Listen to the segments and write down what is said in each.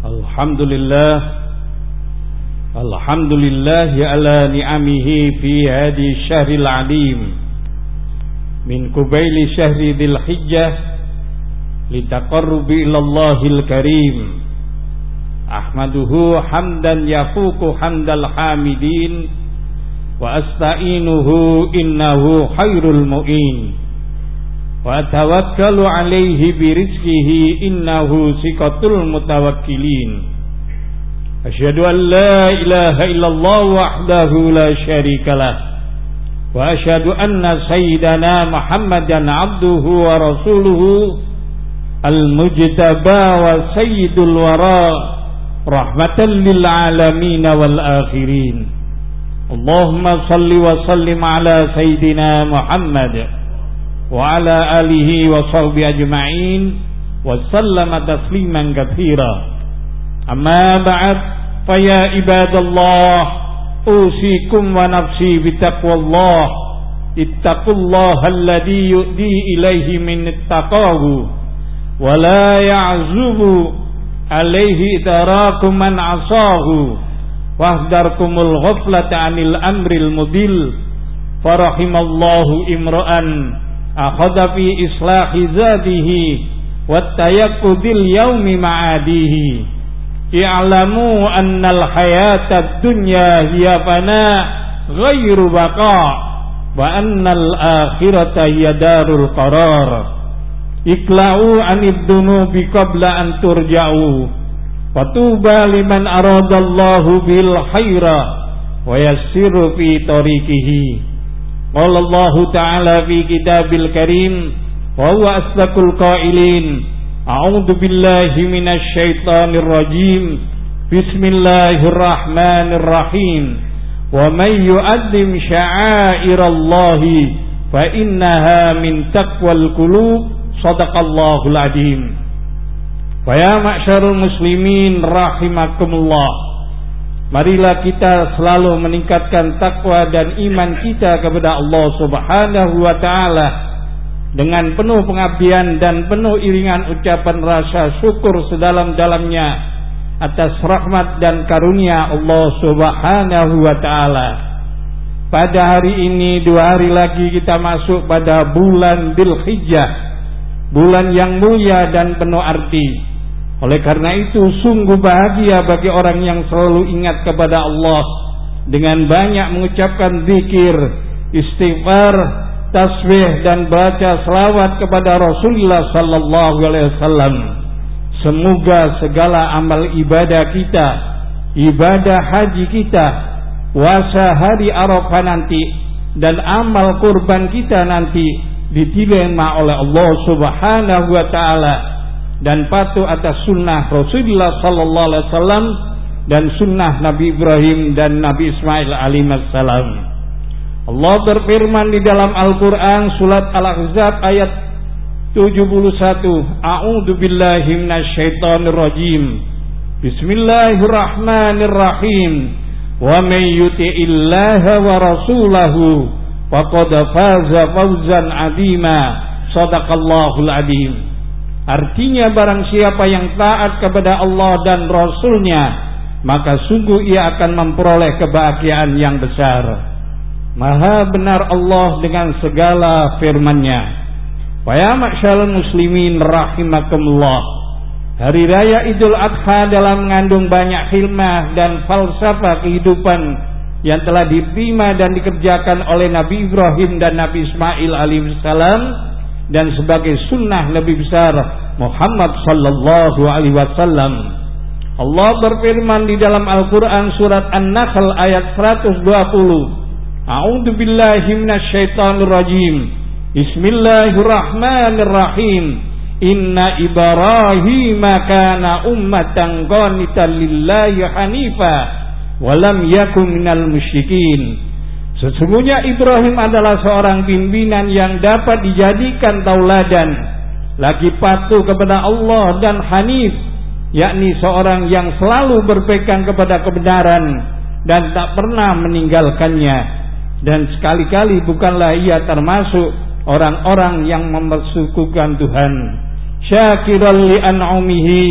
Alhamdulillah ala ni'amihi fi hadi syahril alim min kubaili syahri dzil hijjah litaqarrubi ilallahil karim. Ahmaduhu hamdan yafuku hamdal hamidin wa asta'inuhu innahu khairul mu'in wa tawakkalu alaihi birizqihi innahu siqatul mutawakkilin. Asyhadu an la ilaha illallah wahdahu la syarikalah wa asyhadu anna sayyidana Muhammadan abduhu wa rasuluhu al-mujtaba wa sayyidul wara rahmatan lil alamin wal akhirin. Allahumma salli wa sallim ala sayyidina Muhammad wa ala alihi wa sahbihi ajma'in wa sallama tasliman katsira. Amma ba'd, fa ya ibadallah, usikum wa nafsi bitaqwallah. Ittaqullaha alladhi yu'di ilaihi min ittaqahu wa la ya'zubu alaihi idarakum man asahu wahdarkumul ghaflata 'anil amril mudil. Farahimallahu imra'an akhadha fi islahi zatihi wattayaqqudil yaumi ma'adihi. I'lamu annal hayatad dunya hiya fana ghairu baqa wa annal akhirata hiya darul qarar. Ikla'u anid dunubi qabla an turja'u fatuba liman aradallahu bil khaira wa yassiru fi tariqihi. Qala Allah Ta'ala fi kitabil karim wa huwa asdaqul qailin. A'udzu billahi minasy syaithanir rajim. Bismillahirrahmanirrahim. Wa may yu'azzim sya'airallahi fa innaha min taqwal qulub. Shadaqallahul adzim. Wa ya ma'syarul muslimin rahimakumullah. Marilah kita selalu meningkatkan takwa dan iman kita kepada Allah Subhanahu wa ta'ala dengan penuh pengabdian dan penuh iringan ucapan rasa syukur sedalam-dalamnya atas rahmat dan karunia Allah Subhanahu wa ta'ala. Pada hari ini 2 hari lagi kita masuk pada bulan Dzulhijjah, bulan yang mulia dan penuh arti. Oleh karena itu sungguh bahagia bagi orang yang selalu ingat kepada Allah dengan banyak mengucapkan zikir, istighfar, tasbih dan baca selawat kepada Rasulullah sallallahu alaihi wasallam. Semoga segala amal ibadah kita, ibadah haji kita, puasa hari Arafah nanti dan amal kurban kita nanti diterima oleh Allah Subhanahu wa taala dan patuh atas sunnah Rasulullah sallallahu alaihi wasallam dan sunnah Nabi Ibrahim dan Nabi Ismail alaihissalam. Allah berfirman di dalam Al-Qur'an surat Al-Ahzab ayat 71. A'udzu billahi minasyaitonir rajim. Bismillahirrahmanirrahim. Wa may yuti'illaha wa rasulahu faqad faza fawzan 'azima. Shadaqallahul adzim. Artinya barang siapa yang taat kepada Allah dan Rasulnya, maka sungguh ia akan memperoleh kebahagiaan yang besar. Maha benar Allah dengan segala firman-Nya. Wa ya ma'syarul muslimin rahimakumullah. Hari raya Idul Adha dalam mengandung banyak hikmah dan falsafah kehidupan yang telah diterima dan dikerjakan oleh Nabi Ibrahim dan Nabi Ismail alaihissalam dan sebagai sunnah Nabi besar Muhammad sallallahu alaihi wasallam. Allah berfirman di dalam Al-Qur'an surat An-Nahl ayat 120. A'udzu billahi minasyaitonir rajim. Bismillahirrahmanirrahim. Inna Ibrahima kana ummatan qanitan lillahi hanifa wa lam yakun minal musyrikin. Sesungguhnya Ibrahim adalah seorang pimpinan yang dapat dijadikan tauladan, lagi patuh kepada Allah dan hanif, yakni seorang yang selalu berpegang kepada kebenaran dan tak pernah meninggalkannya, dan sekali-kali bukanlah ia termasuk orang-orang yang mempersekutukan Tuhan. Syakiran li an'umihi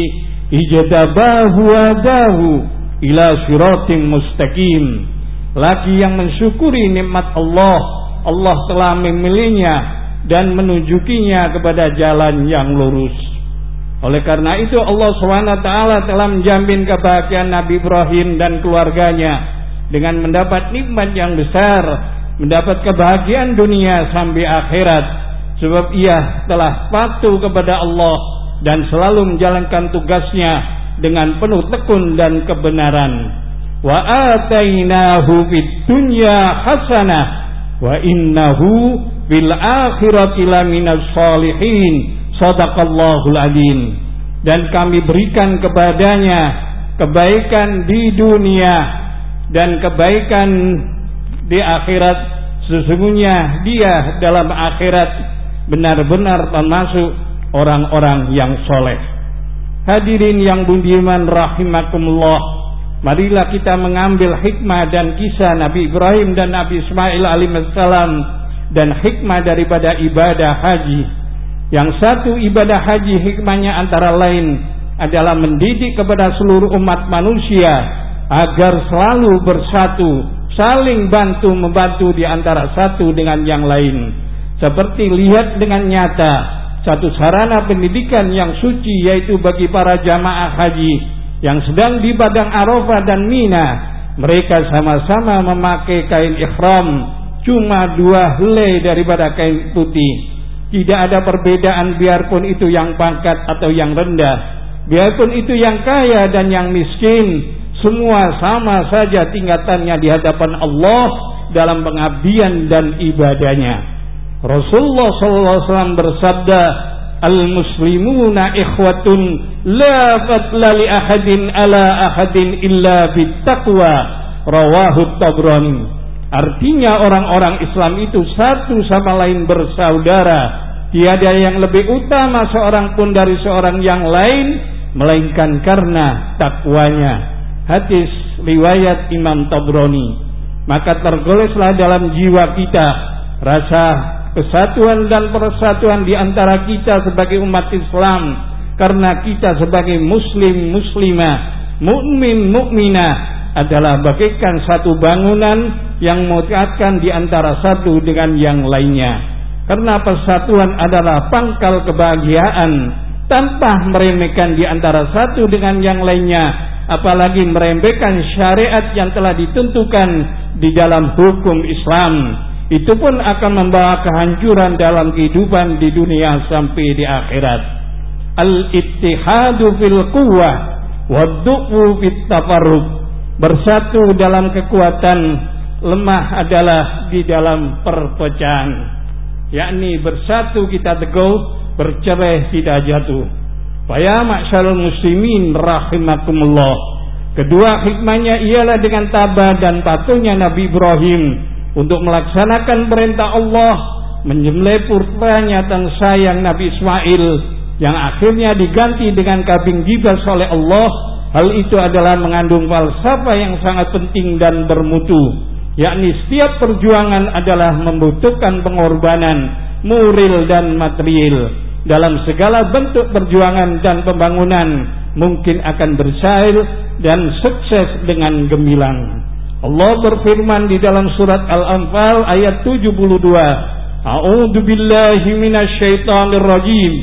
ijtabahu wadahu ila siratim mustaqim. Lagi yang mensyukuri nikmat Allah, Allah telah memilihnya dan menunjukinya kepada jalan yang lurus. Oleh karena itu Allah SWT telah menjamin kebahagiaan Nabi Ibrahim dan keluarganya dengan mendapat nikmat yang besar, mendapat kebahagiaan dunia sampai akhirat, sebab ia telah patuh kepada Allah dan selalu menjalankan tugasnya dengan penuh tekun dan kebenaran. Wa atainahu fid dunya hasanah wa innahu fil akhirati laminas sholihin. Shadaqallahul adzim. Dan kami berikan kepadanya kebaikan di dunia dan kebaikan di akhirat. Sesungguhnya dia dalam akhirat benar-benar termasuk orang-orang yang soleh. Hadirin yang budiman rahimakumullah, marilah kita mengambil hikmah dan kisah Nabi Ibrahim dan Nabi Ismail alaihissalam dan hikmah daripada ibadah haji. Yang satu, ibadah haji hikmahnya antara lain adalah mendidik kepada seluruh umat manusia agar selalu bersatu, saling bantu membantu di antara satu dengan yang lain. Seperti lihat dengan nyata satu sarana pendidikan yang suci, yaitu bagi para jamaah haji yang sedang di padang Arafah dan Mina. Mereka sama-sama memakai kain ihram, cuma 2 helai daripada kain putih. Tidak ada perbedaan, biarpun itu yang pangkat atau yang rendah, biarpun itu yang kaya dan yang miskin, semua sama saja tingkatannya di hadapan Allah dalam pengabdian dan ibadahnya. Rasulullah SAW bersabda, al-muslimuna ikhwatun la fadla li ahadin ala ahadin illa bittaqwa, rawahu Tabrani. Artinya orang-orang Islam itu satu sama lain bersaudara. Tiada yang lebih utama seorang pun dari seorang yang lain melainkan karena takwanya. Hadis riwayat Imam Tabrani. Maka tergoleslah dalam jiwa kita rasa kesatuan dan persatuan di antara kita sebagai umat Islam, karena kita sebagai muslim muslimah, mukmin mukminah adalah bagaikan satu bangunan yang menguatkan di antara satu dengan yang lainnya. Karena persatuan adalah pangkal kebahagiaan, tanpa meremehkan di antara satu dengan yang lainnya, apalagi meremehkan syariat yang telah ditentukan di dalam hukum Islam. Itu pun akan membawa kehancuran dalam kehidupan di dunia sampai di akhirat. Al-ittihadu fil quwwah wad-du'u fit tafarruq. Bersatu dalam kekuatan, lemah adalah di dalam perpecahan. Yakni bersatu kita teguh, bercerai tidak jatuh. Ya ma'syarul muslimin rahimakumullah. Kedua hikmahnya ialah dengan tabah dan patuhnya Nabi Ibrahim untuk melaksanakan perintah Allah, menyembelih putranya tersayang Nabi Ismail yang akhirnya diganti dengan kambing gibas oleh Allah. Hal itu adalah mengandung falsafah yang sangat penting dan bermutu, yakni setiap perjuangan adalah membutuhkan pengorbanan moral dan material. Dalam segala bentuk perjuangan dan pembangunan mungkin akan berhasil dan sukses dengan gemilang. Allah berfirman di dalam surat Al-Anfal ayat 72, A'udzu billahi minasyaitonir rajim.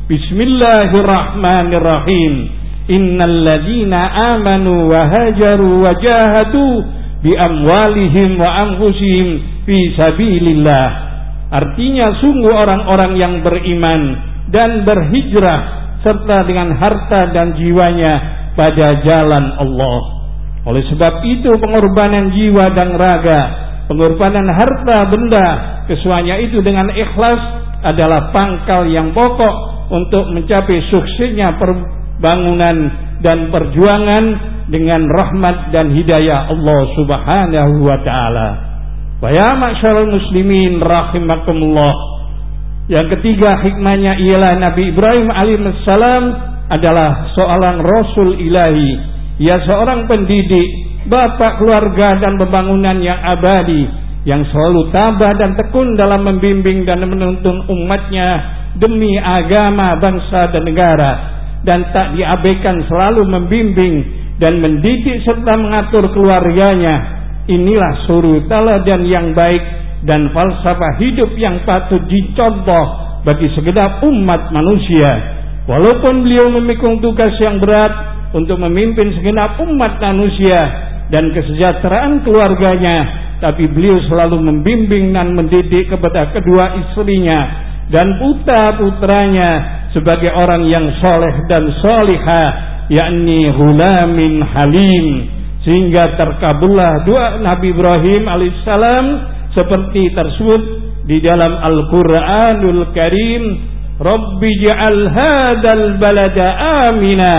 Bismillahirrahmanirrahim. Innal ladzina amanu wa hajaru wa jahadu bi amwalihim wa anfusihim fi sabilillah. Artinya sungguh orang-orang yang beriman dan berhijrah serta dengan harta dan jiwanya pada jalan Allah. Oleh sebab itu pengorbanan jiwa dan raga, pengorbanan harta benda, kesemuanya itu dengan ikhlas adalah pangkal yang pokok untuk mencapai suksesnya bangunan dan perjuangan dengan rahmat dan hidayah Allah Subhanahu wa taala. Wa ya ma'syarul muslimin rahimakumullah. Yang ketiga hikmahnya ialah Nabi Ibrahim alaihissalam adalah seorang rasul ilahi. Ia seorang pendidik, bapak keluarga dan pembangunan yang abadi, yang selalu tabah dan tekun dalam membimbing dan menuntun umatnya demi agama, bangsa dan negara. dan tak diabaikan, selalu membimbing dan mendidik serta mengatur keluarganya. Inilah suri teladan yang baik dan falsafah hidup yang patut dicontoh bagi segenap umat manusia. Walaupun beliau memikul tugas yang berat untuk memimpin segenap umat manusia dan kesejahteraan keluarganya, tapi beliau selalu membimbing dan mendidik kepada kedua istrinya dan putra-putranya sebagai orang yang soleh dan solihah, yakni hulamin halim, sehingga terkabullah doa Nabi Ibrahim alaihissalam seperti tersebut di dalam Al-Quranul Karim, Rabbi ja'al hadzal balada amina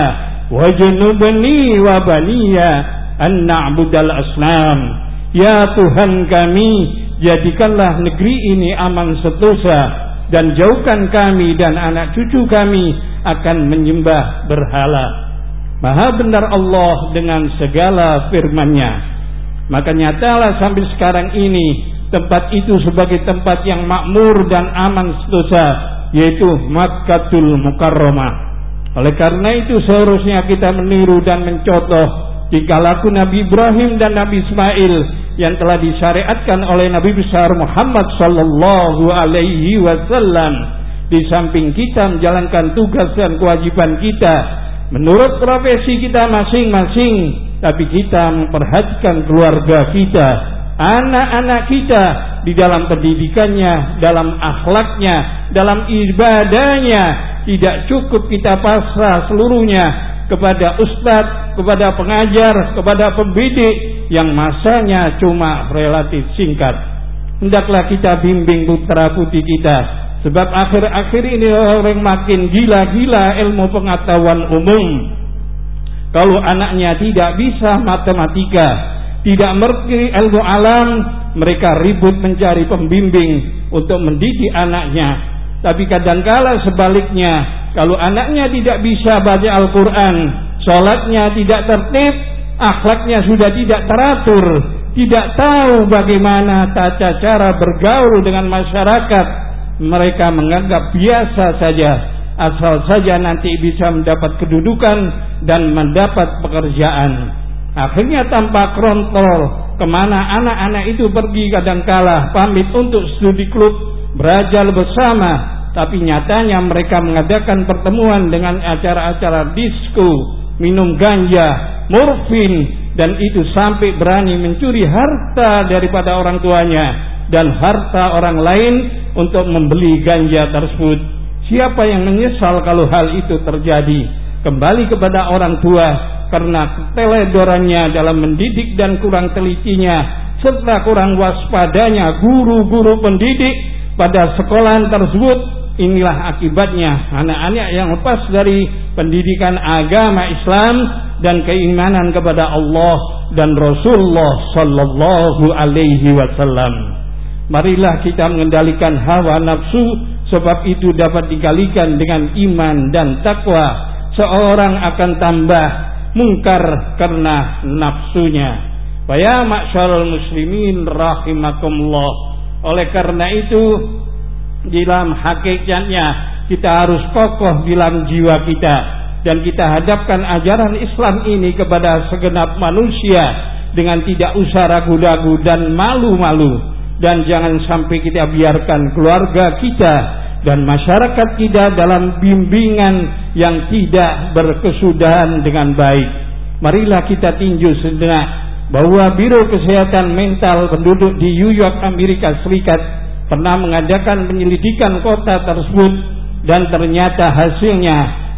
wajnubni wa baniya an na'budal asnam. Ya Tuhan kami, jadikanlah negeri ini aman sentosa dan jauhkan kami dan anak cucu kami akan menyembah berhala. Maha benar Allah dengan segala firman-Nya. Maka nyatalah sampai sekarang ini tempat itu sebagai tempat yang makmur dan aman sentosa, yaitu Makkatul Mukarramah. Oleh karena itu seharusnya kita meniru dan mencontoh tingkah laku Nabi Ibrahim dan Nabi Ismail yang telah disyariatkan oleh Nabi besar Muhammad sallallahu alaihi wasallam. Di samping kita menjalankan tugas dan kewajiban kita menurut profesi kita masing-masing, tapi kita memperhatikan keluarga kita, anak-anak kita di dalam pendidikannya, dalam akhlaknya, dalam ibadahnya. Tidak cukup kita pasrah seluruhnya kepada ustadz, kepada pengajar, kepada pembidik yang masanya cuma relatif singkat. Hendaklah kita bimbing putra putri kita, sebab akhir-akhir ini orang makin gila-gila ilmu pengetahuan umum. Kalau anaknya tidak bisa matematika, tidak mengerti ilmu alam, mereka ribut mencari pembimbing untuk mendidik anaknya. Tapi kadangkala sebaliknya, kalau anaknya tidak bisa baca Al-Quran, sholatnya tidak tertib, akhlaknya sudah tidak teratur, tidak tahu bagaimana tata cara bergaul dengan masyarakat, mereka menganggap biasa saja, asal saja nanti bisa mendapat kedudukan dan mendapat pekerjaan. Akhirnya tanpa kontrol kemana anak-anak itu pergi, kadangkala pamit untuk studi klub, belajar bersama, tapi nyatanya mereka mengadakan pertemuan dengan acara-acara disko, minum ganja, morfin, dan itu sampai berani mencuri harta daripada orang tuanya dan harta orang lain untuk membeli ganja tersebut. Siapa yang menyesal kalau hal itu terjadi? Kembali kepada orang tua karena keteledorannya dalam mendidik dan kurang telitinya serta kurang waspadanya guru-guru pendidik pada sekolahan tersebut. Inilah akibatnya anak-anak yang lepas dari pendidikan agama Islam dan keimanan kepada Allah dan Rasulullah sallallahu alaihi wasallam. Marilah kita mengendalikan hawa nafsu, sebab itu dapat dikalikan dengan iman dan takwa. Seorang akan tambah mungkar karena nafsunya. Wa ya ma'syarul muslimin rahimakumullah. Oleh karena itu, dalam hakikatnya kita harus kokoh dalam jiwa kita dan kita hadapkan ajaran Islam ini kepada segenap manusia dengan tidak usah ragu-ragu dan malu-malu. Dan jangan sampai kita biarkan keluarga kita dan masyarakat kita dalam bimbingan yang tidak berkesudahan dengan baik. Marilah kita tinjau sejenak bahwa Biro Kesehatan Mental penduduk di New York, Amerika Serikat pernah mengadakan penyelidikan kota tersebut dan ternyata hasilnya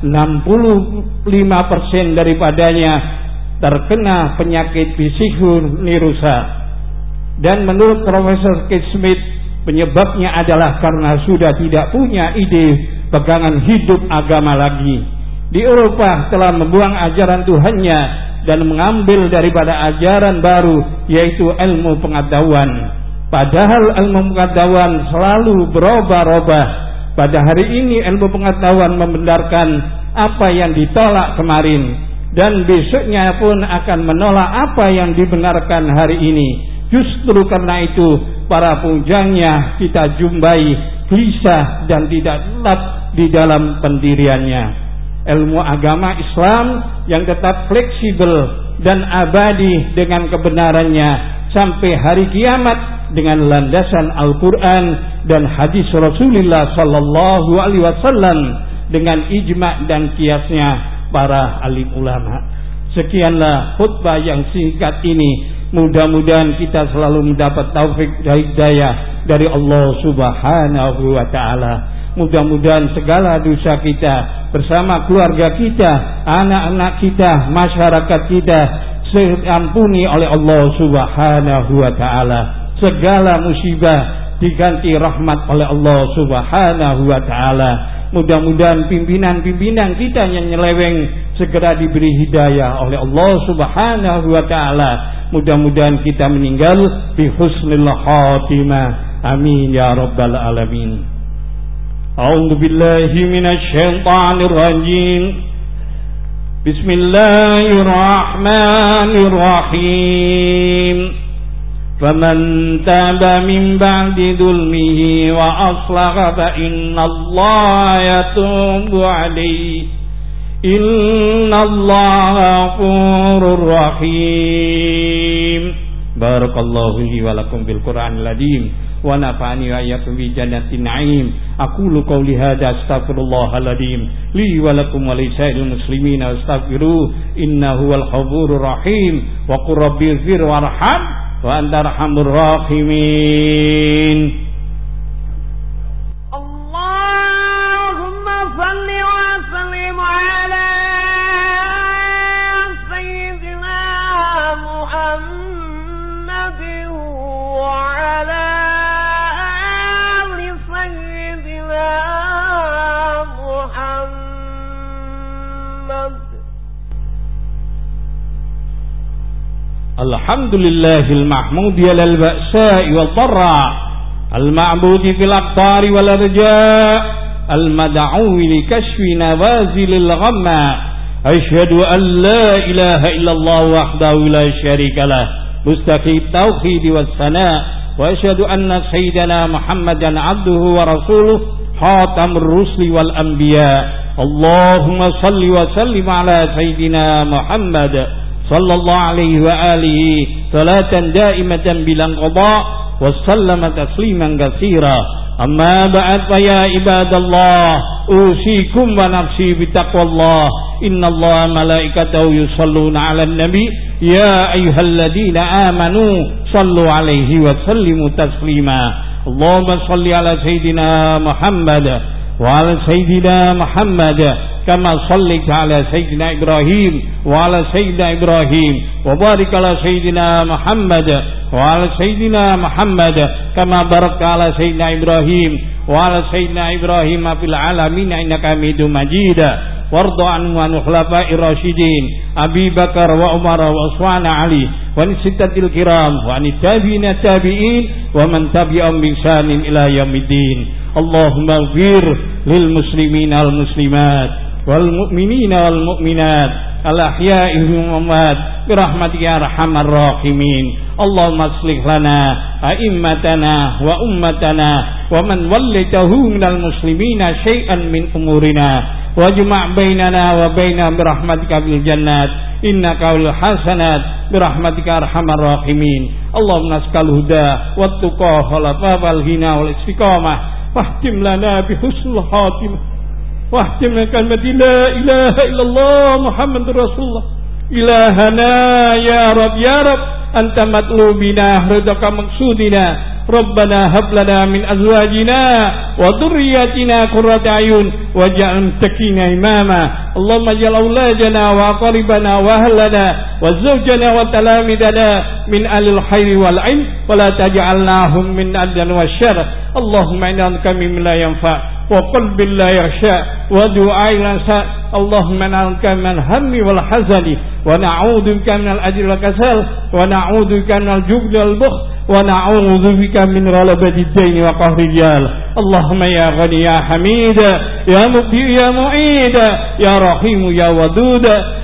65% daripadanya terkena penyakit psikoneurosa. Dan menurut Profesor Keith Smith, penyebabnya adalah karena sudah tidak punya ide pegangan hidup agama lagi. Di Eropa telah membuang ajaran Tuhannya dan mengambil daripada ajaran baru, yaitu ilmu pengetahuan. Padahal ilmu pengetahuan selalu berubah-ubah. Pada hari ini ilmu pengetahuan membenarkan apa yang ditolak kemarin, dan besoknya pun akan menolak apa yang dibenarkan hari ini. Justru karena itu para pujangnya kita jumpai gelisah dan tidak tetap di dalam pendiriannya. ilmu agama Islam yang tetap fleksibel dan abadi dengan kebenarannya sampai hari kiamat dengan landasan Al-Quran dan hadis Rasulullah sallallahu alaihi wasallam dengan ijma' dan kiasnya para alim ulama. Sekianlah khutbah yang singkat ini. Mudah-mudahan kita selalu mendapat taufik dan hidayah dari Allah Subhanahu wa taala. Mudah-mudahan segala dosa kita bersama keluarga kita, anak-anak kita, masyarakat kita diampuni oleh Allah Subhanahu wa taala. Segala musibah diganti rahmat oleh Allah Subhanahu wa taala. Mudah-mudahan pimpinan-pimpinan kita yang nyeleweng segera diberi hidayah oleh Allah Subhanahu wa taala. Mudah-mudahan kita meninggal bi husnil khatimah. Amin ya rabbal alamin. A'udzu billahi minasy syaithanir rajim. Bismillahirrahmanirrahim. فمن تاب من بعد ظلمه وأصلح فإن الله يتوب عليه إن الله غفور رحيم. بارك الله لي ولكم بالقرآن العظيم ونفعني وإياكم بجنات النعيم. أقول قولي هذا أستغفر الله العظيم لي ولكم ولسائر المسلمين واستغفروه إنه هو الغفور الرحيم. وقل رب اغفر وارحم wa anta arhamur rahimin. Allahumma salli wa sallim ala sayyidina Muhammadin wa ala ali sayyidina Muhammad. Alhamdulillahil mahmudi alal ba'sa'i wal dharra al-ma'budi fil aqtari wal arja' al-mad'u li kashfi nawazilil ghamma. Asyhadu an la ilaha illallah wahdahu la syarika lah mustaqim tauhid was sana' wa asyhadu anna sayyidana Muhammadan abduhu wa rasuluh khatamur rusli wal anbiya. Allahumma salli wa sallim ala sayyidina Muhammad sallallahu alaihi wa alihi salatan daimatan bilang qada wa sallama tasliman katsira. Amma ba'd fa ya ibadallah usikum wa nafsi bitaqwallah innallaha malaikatahu yusalluna 'alan nabi ya ayyuhalladzina amanu sallu alaihi wa sallimu taslima. Allahumma salli ala sayidina Muhammad wa ala sayidina Muhammad kama sallaita ala sayyidina Ibrahim wa ala sayyidina Ibrahim wa barik ala sayyidina Muhammad wa ala sayyidina Muhammad kama barakta ala sayyidina Ibrahim wa ala sayyidina Ibrahim fil alamin innaka Hamidum Majid. Warda anhu an khulafa'ir rasyidin Abi Bakar wa Umar wa Utsman Ali wa sittatil kiram wa tabi'in tabi'in wa man tabi'ahum bi ihsanin ila yaumiddin. Allahumma ighfir lil muslimina wal muslimat wal mu'minina wal mu'minat al ahya'i minhum amwat bi rahmatika ya arhamar rahimin. Allahumma aslih lana a'immatana wa ummatana wa man wallaitahu minal muslimina syai'an min umurina wajma' bainana wa bainahum bi rahmatika bil jannat innaka wal hasanat bi rahmatika arhamar rahimin. Allahumma naskal huda wat tuqa wal ghina wal istiqamah wahtim lana bi husnul khatimah wahtim kalimat la ilaha illallah Muhammadur Rasulullah ilahana ya rab anta matlubina ridaka maqsudina rabbana hab lana min azwajina wa dhurriyyatina qurrata ayun waj'al muttaqina imama. Allahumma ij'al auladana wa aqribana wa ahlana wa zawjana wa talamidana min alil khairi wal ilm wa la taj'alnahum min adan wasyarr. Allahumma inna kami la yanfa wa qalbin la yakhsha wa du'ain la sa. Allahumma inna min hammi wal hazani wa na'udzu bika min al ajri wal kasal wa na'udzu bika min al jubni wal bukhl wa na'udzu bika min ghalabati ad-dayn wa qahri rijal. Allahumma ya ghani ya hamid ya mubdi ya mu'id ya rahim ya wadud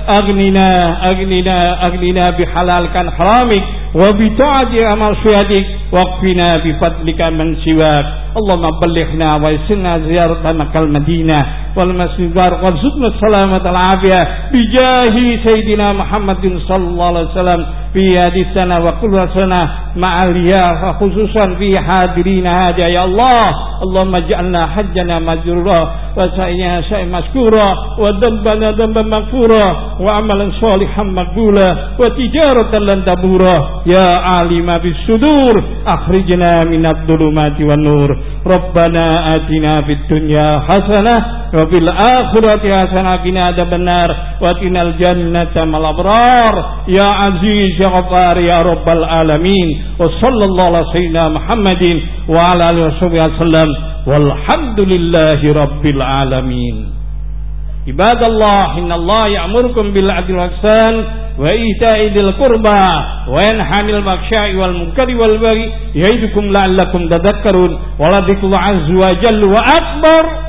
aghnina bihalalkan haramik wa bi ta'ati amal syiadik waqfina bi fadlika man siwak. Allahumma ballighna wa yassirna ziyarata Makkah Madinah wal Masjidil Haram warzuqna salamat al afiyah bi jahi sayyidina Muhammadin sallallahu alaihi wasallam fi hadisana wa qulwasana ma'aliyah khususan fi hadirina hadi ya Allah. Allahumma ja'alna hajjana majrura wa sa'yana sa'i maskura wa dhanbana dhanban maghfura wa amalan sholihan maqbula wa tijaratan lan tabura ya alima bis sudur akhrijna minadh dhulumati wan nur. Rabbana atina fid dunya hasanah wa fil akhirati hasanah wa qina adzabannar wa qinal jannata mal abrar ya aziz ya ghaffar ya rabbal alamin. Wa sallallahu ala sayyidina Muhammadin wa ala alihi wasallam walhamdulillahi rabbil alamin. Ibadallah, innallaha ya'murukum bil 'adli wal ihsan wa ita'i dzil qurba wa yanha 'anil fahsya'i wal munkari wal baghi ya'idukum la'allakum tadhakkarun wa la dzikrullahi 'azza wa jalla wa akbar.